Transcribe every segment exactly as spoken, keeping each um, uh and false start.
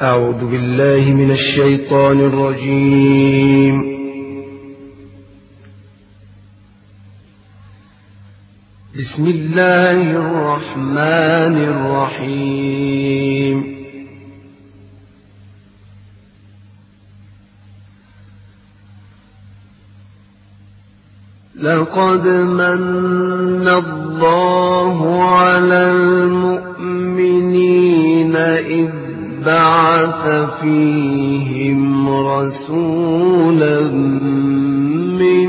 أعوذ بالله من الشيطان الرجيم. بسم الله الرحمن الرحيم. لقد من الله على المؤمنين إذ بعث فيهم رسولا من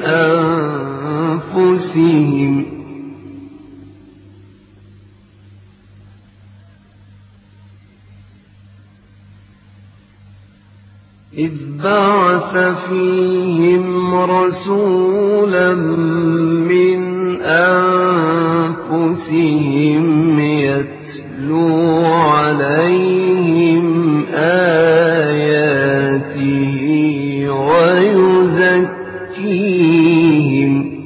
أنفسهم إذ بعث فيهم رسولا من أنفسهم يتلو عليهم آياته ويزكيهم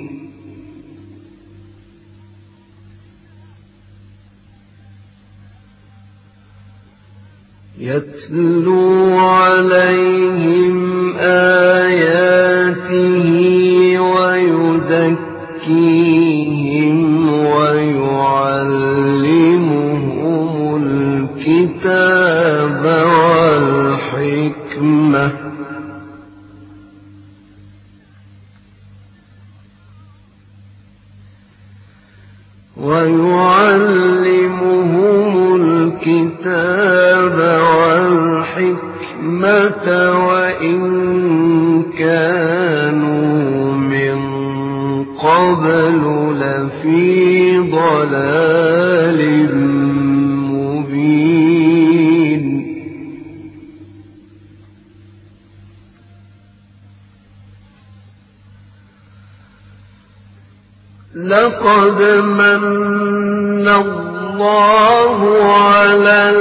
يتلو عليهم آياته ويزكيهم ويعلمهم الكتاب والحكمة ويعلمهم الكتاب والحكمة وإن كانوا من قبل لفي ضلال مبين. لقد من الله على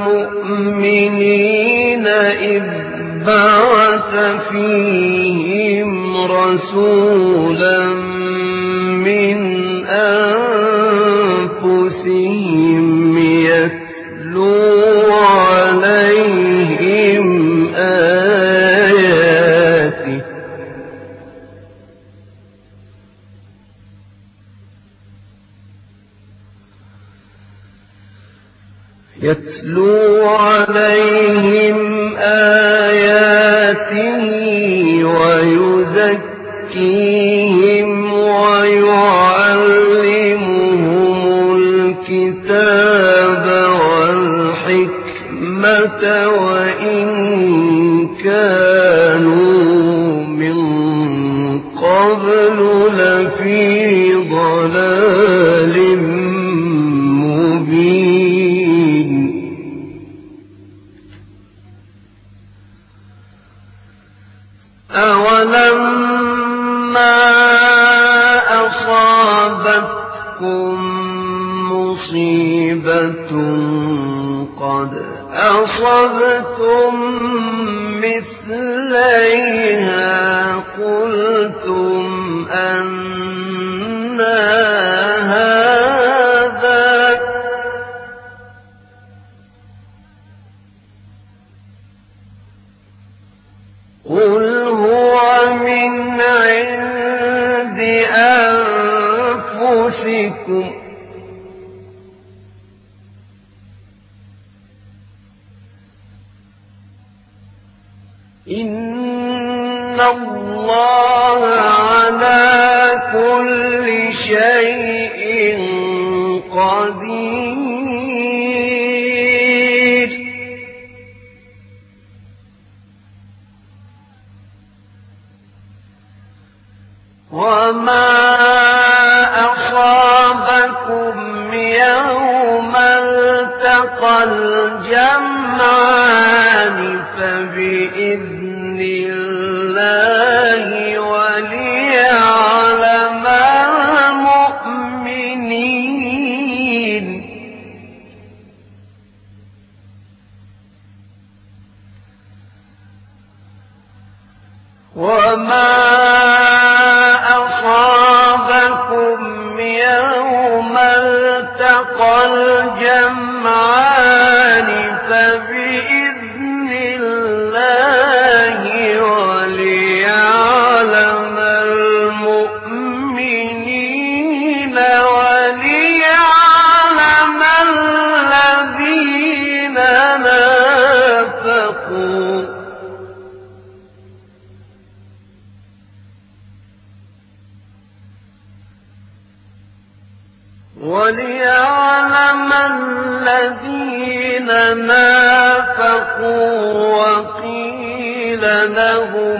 المؤمنين إذ بعث فيهم رسولا من أنفسهم يتلو عليهم آياته يتلو عليهم آياته ويزكيهم ويعلمهم الكتاب والحكمة وإن كانوا من قبل لفي ضلال مبين. أولما أصابتكم مصيبة قد أصبتم مثليها قلتم أنى هذا قل هو من عند أنفسكم إن الله على كل شيء قدير. وما أصابكم يوم التقى الجمعان فبإذن الله وليعلم المؤمنين. وما أصابكم يوم التقى الجمعان فبإذن بإذن الله وليعلم المؤمنين وليعلم الذين نافقوا وليعلم الذين نافقوا وقيل لهم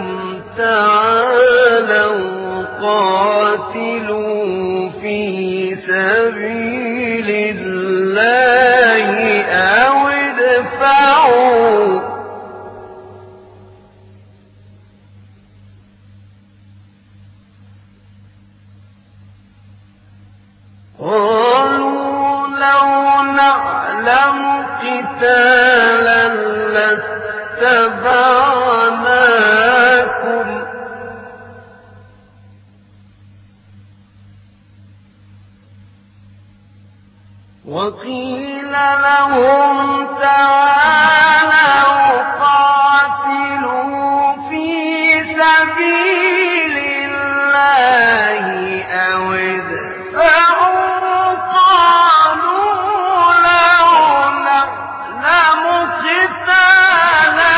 تعالوا قاتلوا في سبيل الله أو ادفعوا قالوا لو نعلم قتالا لاتبعناكم وقيل لهم تعالوا قاتلوا في سبيل الله أو ادفعوا قالوا لو نعلم قتالا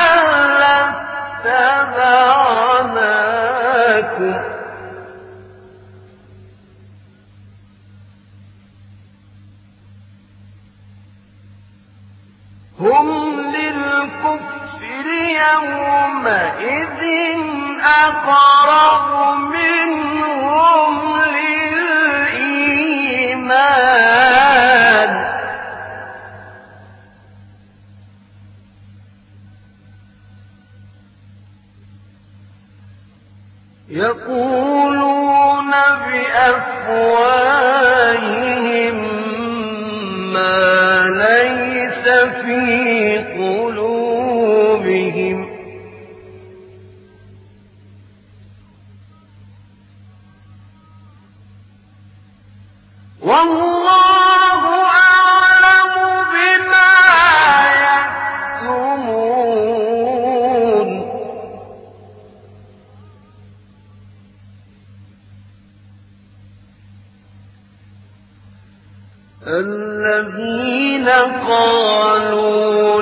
لاتبعناكم هم للكفر يومئذ أقرب منهم للإيمان يقولون بأفواههم ما ليس في قلوبهم والله أعلم بما يكتمون الذين قالوا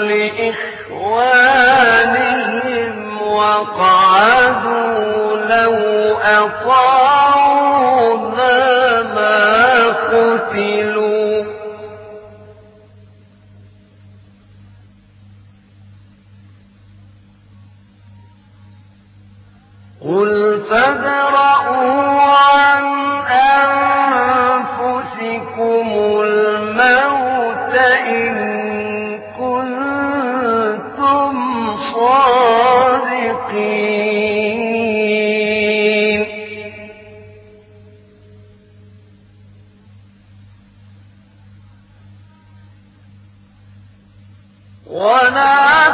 لإخوانهم وقعدوا لو أطاعونا ما قتلوا قل فادرءوا عن أنفسكم الموت إن كنتم صادقين ولا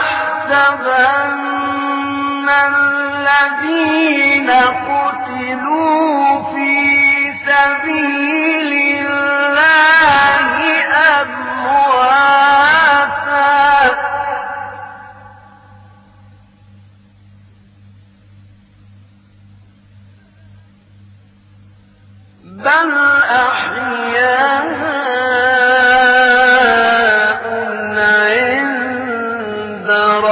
تحسبن الذين قتلوا في سبيل الله أمواتا بل أحياء عند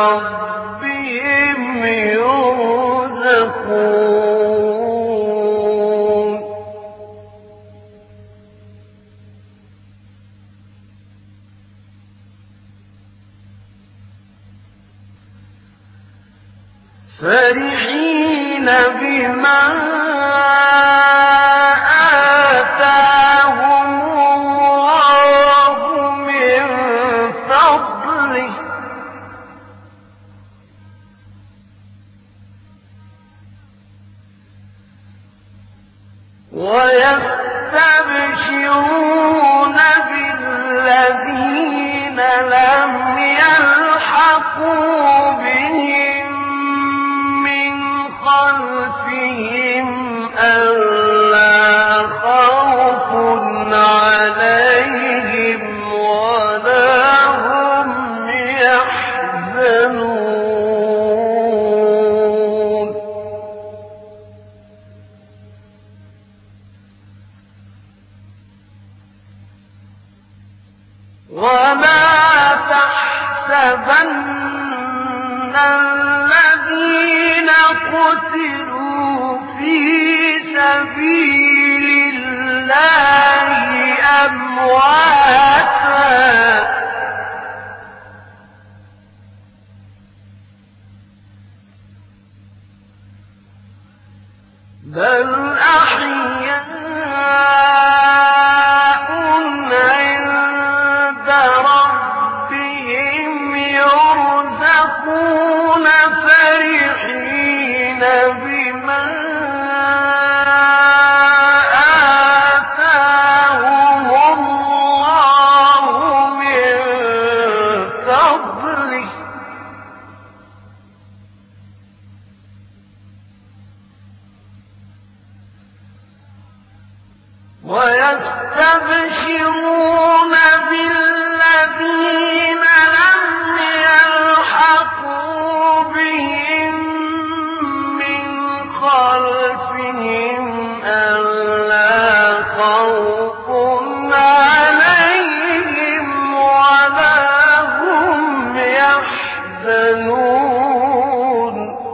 ربهم يرزقون فرحين بما آتاهم الله من فضله ويستبشرون بالذين لم يلحقوا بهم من خلفهم ألا خوف عليهم ولا هم يحزنون يحزنون ولا تحسبن الذين قتلوا في سبيل الله أمواتا بل أحياء عند ربهم يرزقون فرحين بما آتاهم الله من فضله ويستبشرون بالذين لم يلحقوا بهم من خلفهم ألا خوف عليهم ولا هم يحزنون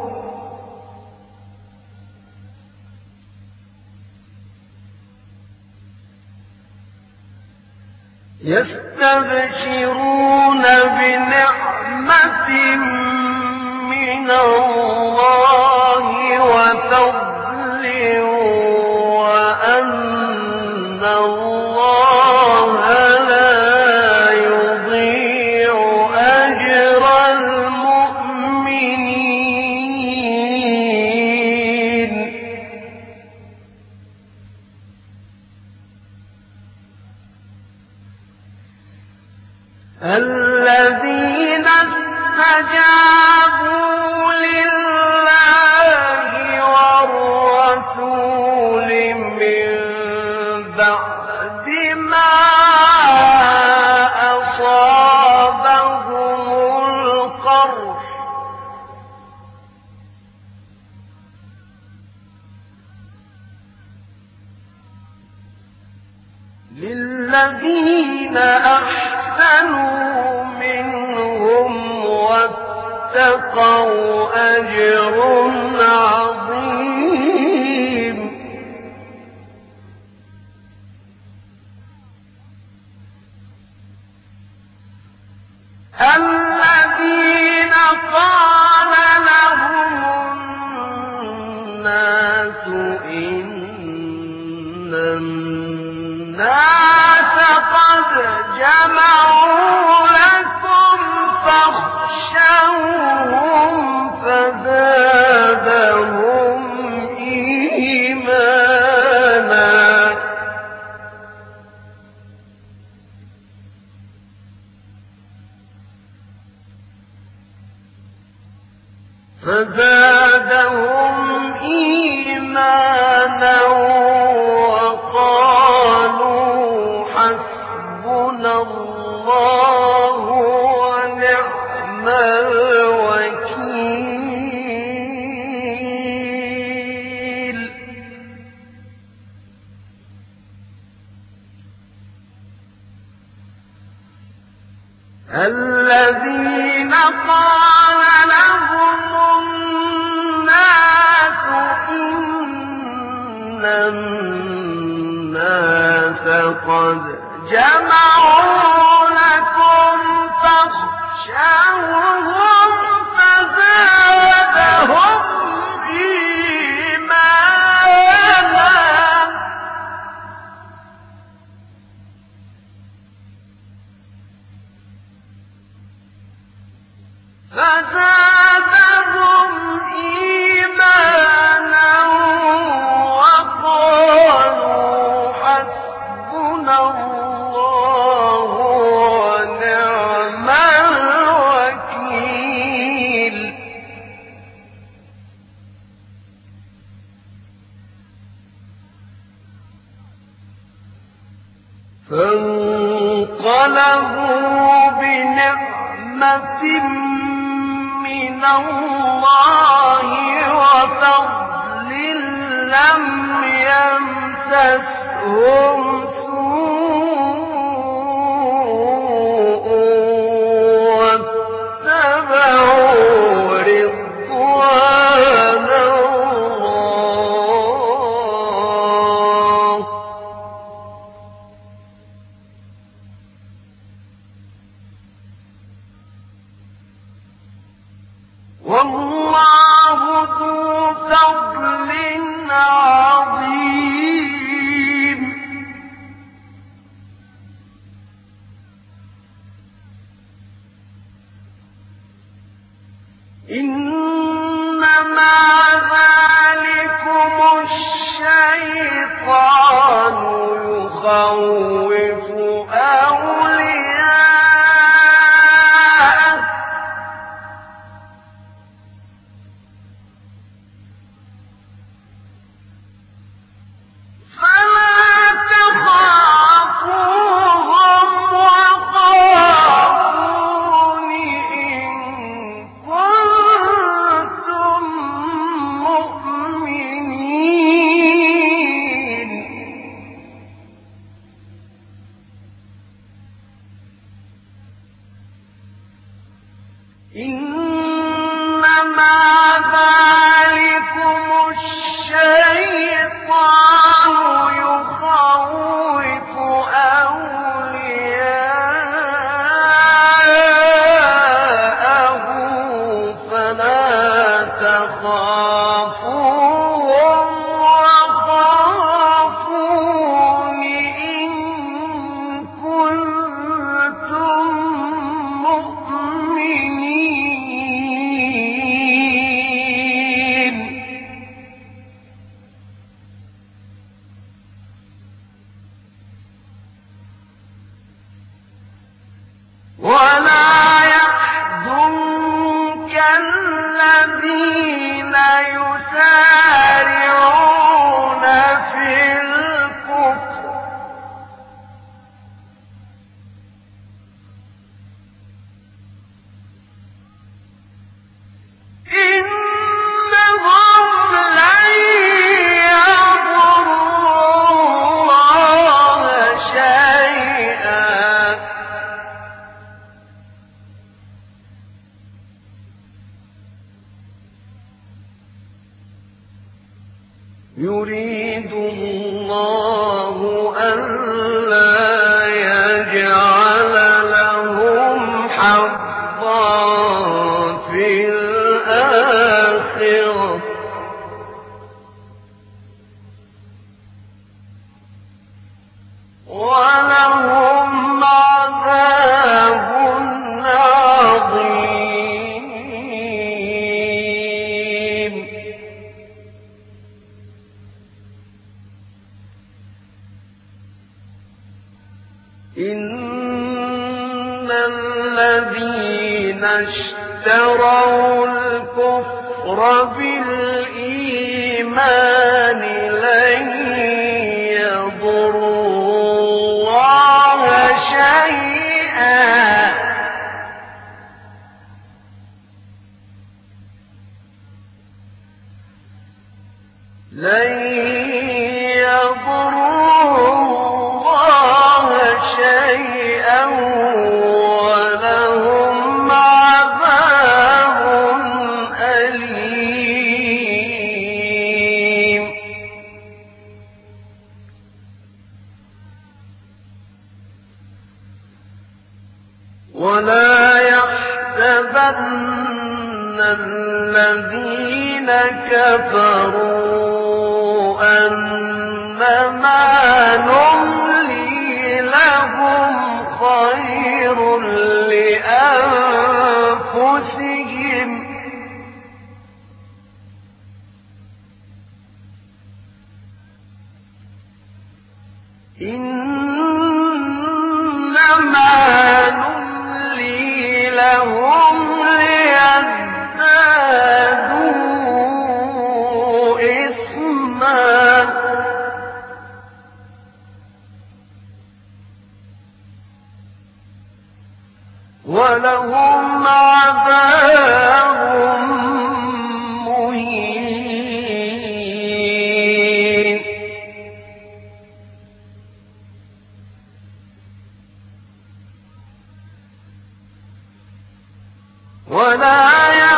يستبشرون بنعمة من الله وفضل وأن الله لا يضيع أجر المؤمنين الذين استجابوا لله والرسول من بعد ما أصابهم القرح للذين أحسنوا منهم واتقوا أجر عظيم الذين قال لهم الناس إن الناس قد جمعوا لكم فاخشوهم فزادهم إيمانا فزادهم إيمانا وقالوا حسبنا الله ونعم الوكيل الذين قال لهم الناس إن الناس قد جمعوا لكم فاخشوهم فزادهم إيمانا فزادهم إيمانا وقالوا حسبنا الله ونعم الوكيل فانقلبوا بنعمة الله وفضل لم يمسسهم سوء واتبعوا رضوان الله والله ذو فضل عظيم. إنما ذلكم الشيطان يخوف أولياءه فلا تخافوهم وخافون إن كنتم مؤمنين. إنما ذلكم الشيطان يخوف أولياءه فلا تخافوهم وخافون إن كنتم مؤمنين. ولا يحزنك الذين يسارعون في الكفر إنهم لن يضروا الله شيئا يريد الله ألا يجعل لهم حظا في الآخرة ولهم عذاب عظيم. إن الذين اشتروا الكفر بالإيمان لن يضروا الله شيئا لن يضروا الله شيئا ولهم عذاب أليم. ولا يحسبن الذين كفروا أنما نملي لهم خير لأنفسهم إنما نملي لهم ليزدادوا إثما ولهم عذاب ولا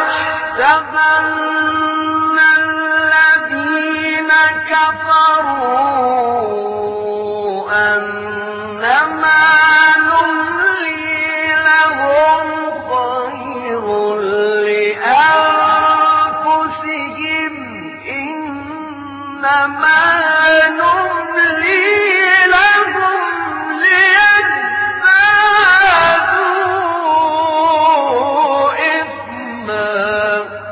يحسبن الذين كفروا أنما نملي لهم خير لأنفسهم إنما نملي لهم ليزدادوا إثما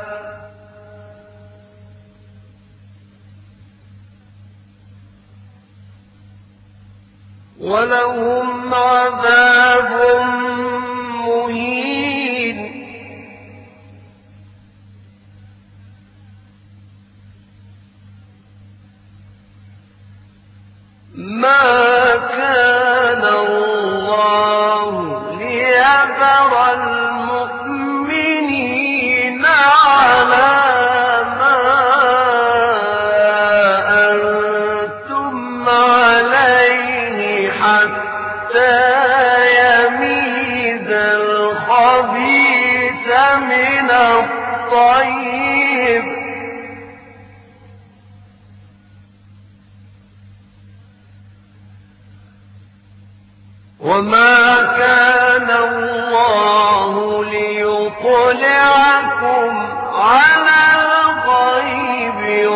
ولهم عذاب مهين. ما كان الله ليذر المؤمنين على ما أنتم عليه حتى يميز الخبيث من الطيب وما كان الله ليطلعكم على الغيب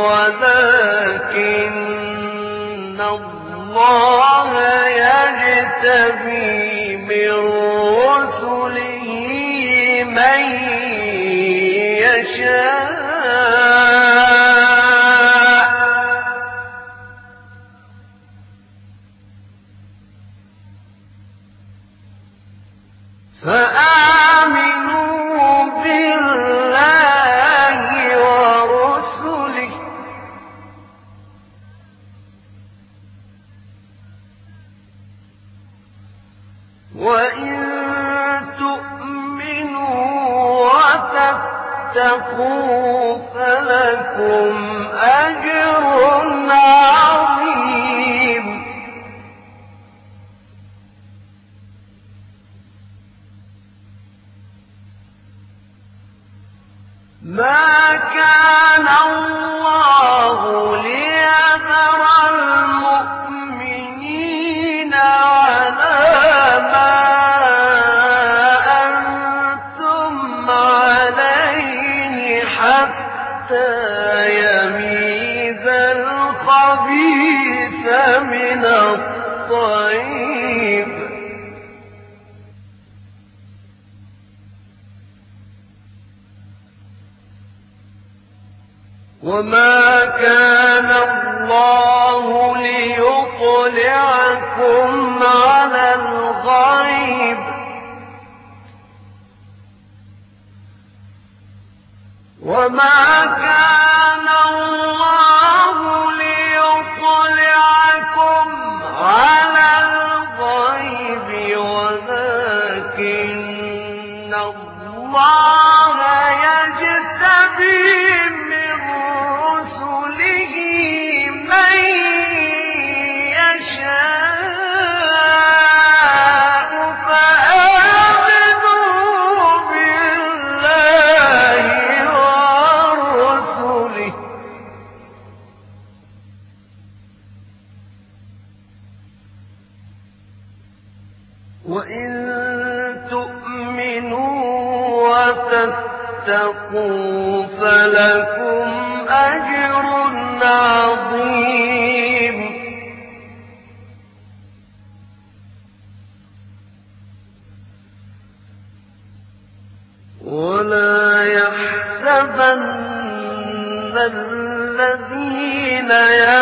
ولكن الله يجتبي من رسله من يشاء فآمنوا بالله ورسله وإن تؤمنوا وتتقوا فلكم أجر عظيم. ما كان الله ليذر المؤمنين على ما أنتم عليه حتى يميز الخبيث من الطيب وما كان الله ليطلعكم على الغيب وما كان الله ليطلعكم على الغيب ولكن الله يجتبي وإن تؤمنوا وتتقوا فلكم أجر عظيم. ولا يحسبن الذين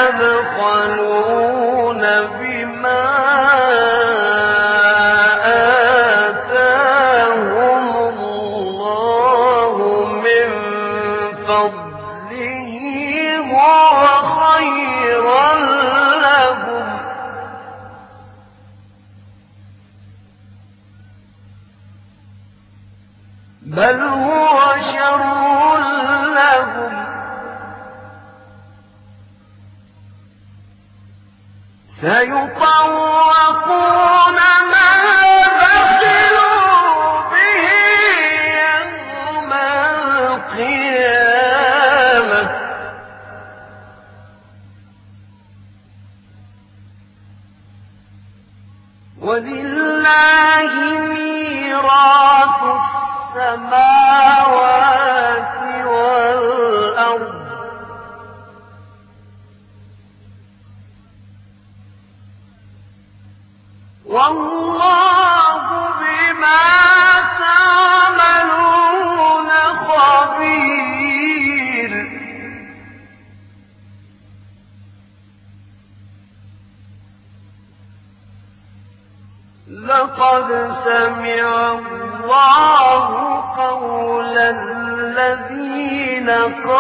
يبخلون بما بل هو شر لهم سيطوقون ما بخلوا به يوم لقد سمع الله قول الذين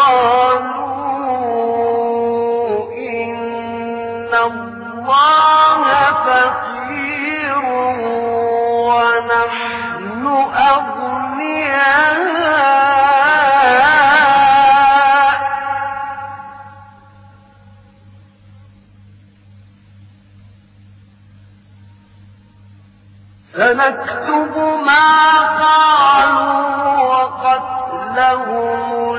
قالوا إن الله فقير ونحن أغنياء سنكتب ما قالوا وقتلهم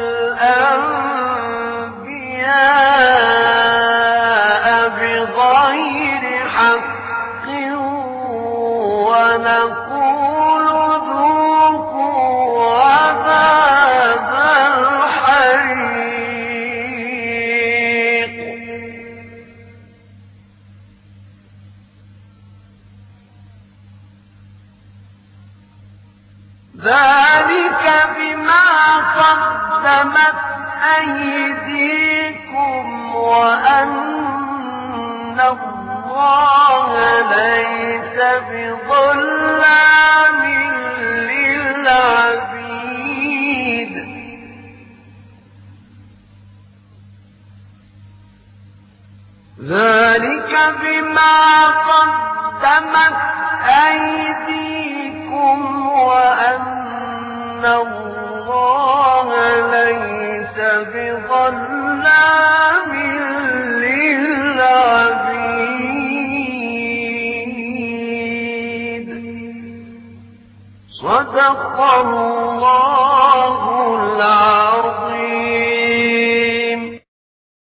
الأنبياء بغير حق ونقول ذوقوا عذاب الحريق ذلك بما قدمت أيديكم وأن الله ليس بظلام للعبيد ذلك بما قدمت أيديكم وأن الله ليس بظلام للعبيد صدق الله